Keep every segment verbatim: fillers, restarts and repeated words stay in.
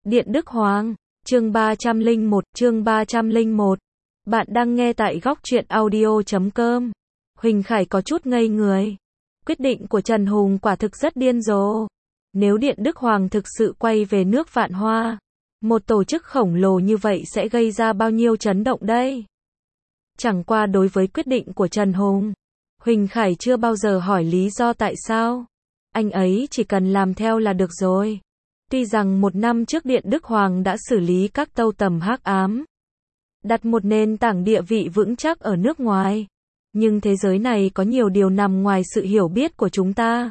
Điện Đức Hoàng, chương ba trăm lẻ một, chương ba trăm lẻ một. Bạn đang nghe tại góc truyện audio chấm com. Huỳnh Khải có chút ngây người. Quyết định của Trần Hùng quả thực rất điên rồ. Nếu Điện Đức Hoàng thực sự quay về nước Vạn Hoa, một tổ chức khổng lồ như vậy sẽ gây ra bao nhiêu chấn động đây? Chẳng qua đối với quyết định của Trần Hùng, Huỳnh Khải chưa bao giờ hỏi lý do tại sao. Anh ấy chỉ cần làm theo là được rồi. Tuy rằng một năm trước Điện Đức Hoàng đã xử lý các tâu tầm hắc ám, đặt một nền tảng địa vị vững chắc ở nước ngoài, nhưng thế giới này có nhiều điều nằm ngoài sự hiểu biết của chúng ta.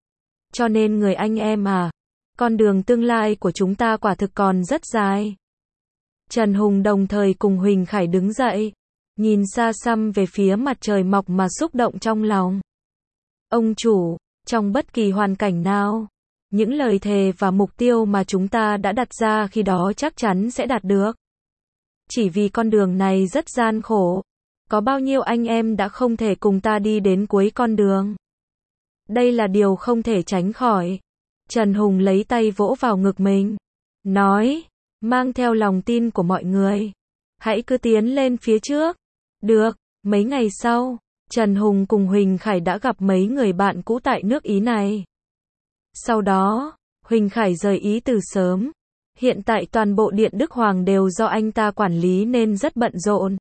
Cho nên người anh em à, con đường tương lai của chúng ta quả thực còn rất dài. Trần Hùng đồng thời cùng Huỳnh Khải đứng dậy, nhìn xa xăm về phía mặt trời mọc mà xúc động trong lòng. Ông chủ, trong bất kỳ hoàn cảnh nào, những lời thề và mục tiêu mà chúng ta đã đặt ra khi đó chắc chắn sẽ đạt được. Chỉ vì con đường này rất gian khổ, có bao nhiêu anh em đã không thể cùng ta đi đến cuối con đường. Đây là điều không thể tránh khỏi. Trần Hùng lấy tay vỗ vào ngực mình, nói, mang theo lòng tin của mọi người, hãy cứ tiến lên phía trước. Được, mấy ngày sau, Trần Hùng cùng Huỳnh Khải đã gặp mấy người bạn cũ tại nước Ý này. Sau đó, Huỳnh Khải rời Ý từ sớm. Hiện tại toàn bộ Điện Đức Hoàng đều do anh ta quản lý nên rất bận rộn.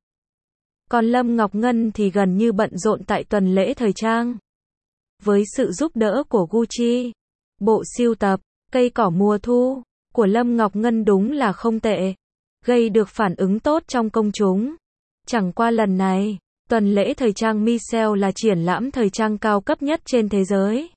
Còn Lâm Ngọc Ngân thì gần như bận rộn tại tuần lễ thời trang. Với sự giúp đỡ của Gucci, bộ sưu tập, cây cỏ mùa thu, của Lâm Ngọc Ngân đúng là không tệ. Gây được phản ứng tốt trong công chúng. Chẳng qua lần này, tuần lễ thời trang Michelle là triển lãm thời trang cao cấp nhất trên thế giới.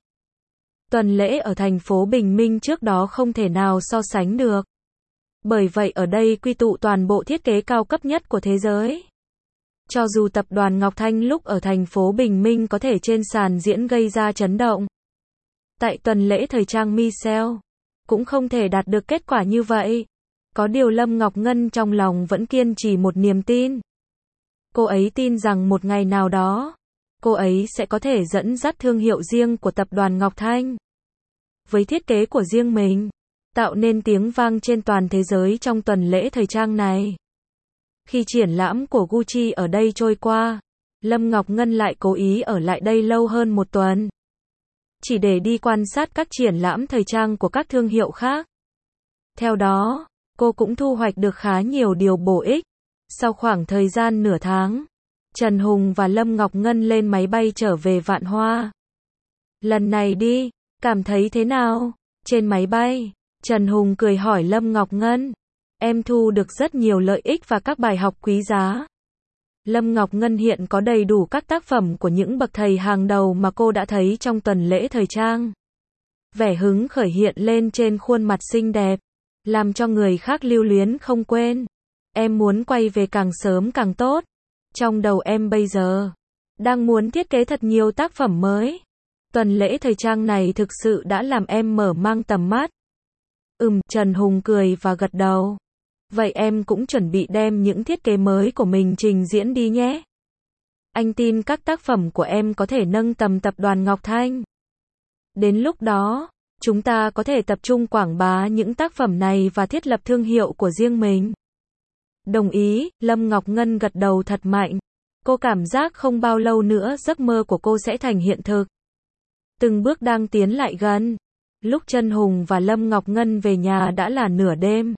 Tuần lễ ở thành phố Bình Minh trước đó không thể nào so sánh được. Bởi vậy ở đây quy tụ toàn bộ thiết kế cao cấp nhất của thế giới. Cho dù tập đoàn Ngọc Thanh lúc ở thành phố Bình Minh có thể trên sàn diễn gây ra chấn động, tại tuần lễ thời trang Michelle, cũng không thể đạt được kết quả như vậy. Có điều Lâm Ngọc Ngân trong lòng vẫn kiên trì một niềm tin. Cô ấy tin rằng một ngày nào đó, cô ấy sẽ có thể dẫn dắt thương hiệu riêng của tập đoàn Ngọc Thanh. Với thiết kế của riêng mình, tạo nên tiếng vang trên toàn thế giới trong tuần lễ thời trang này. Khi triển lãm của Gucci ở đây trôi qua, Lâm Ngọc Ngân lại cố ý ở lại đây lâu hơn một tuần. Chỉ để đi quan sát các triển lãm thời trang của các thương hiệu khác. Theo đó, cô cũng thu hoạch được khá nhiều điều bổ ích. Sau khoảng thời gian nửa tháng, Trần Hùng và Lâm Ngọc Ngân lên máy bay trở về Vạn Hoa. Lần này đi, cảm thấy thế nào? Trên máy bay, Trần Hùng cười hỏi Lâm Ngọc Ngân. Em thu được rất nhiều lợi ích và các bài học quý giá. Lâm Ngọc Ngân hiện có đầy đủ các tác phẩm của những bậc thầy hàng đầu mà cô đã thấy trong tuần lễ thời trang. Vẻ hứng khởi hiện lên trên khuôn mặt xinh đẹp, làm cho người khác lưu luyến không quên. Em muốn quay về càng sớm càng tốt. Trong đầu em bây giờ, đang muốn thiết kế thật nhiều tác phẩm mới. Tuần lễ thời trang này thực sự đã làm em mở mang tầm mắt. Ừm, Trần Hùng cười và gật đầu. Vậy em cũng chuẩn bị đem những thiết kế mới của mình trình diễn đi nhé. Anh tin các tác phẩm của em có thể nâng tầm tập đoàn Ngọc Thanh. Đến lúc đó, chúng ta có thể tập trung quảng bá những tác phẩm này và thiết lập thương hiệu của riêng mình. Đồng ý, Lâm Ngọc Ngân gật đầu thật mạnh. Cô cảm giác không bao lâu nữa giấc mơ của cô sẽ thành hiện thực. Từng bước đang tiến lại gần. Lúc Trần Hùng và Lâm Ngọc Ngân về nhà đã là nửa đêm.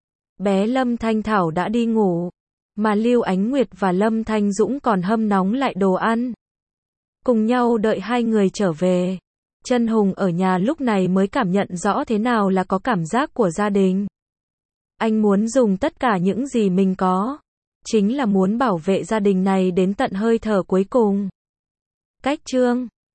Bé Lâm Thanh Thảo đã đi ngủ, mà Lưu Ánh Nguyệt và Lâm Thanh Dũng còn hâm nóng lại đồ ăn. Cùng nhau đợi hai người trở về. Trần Hùng ở nhà lúc này mới cảm nhận rõ thế nào là có cảm giác của gia đình. Anh muốn dùng tất cả những gì mình có, chính là muốn bảo vệ gia đình này đến tận hơi thở cuối cùng. Cách chương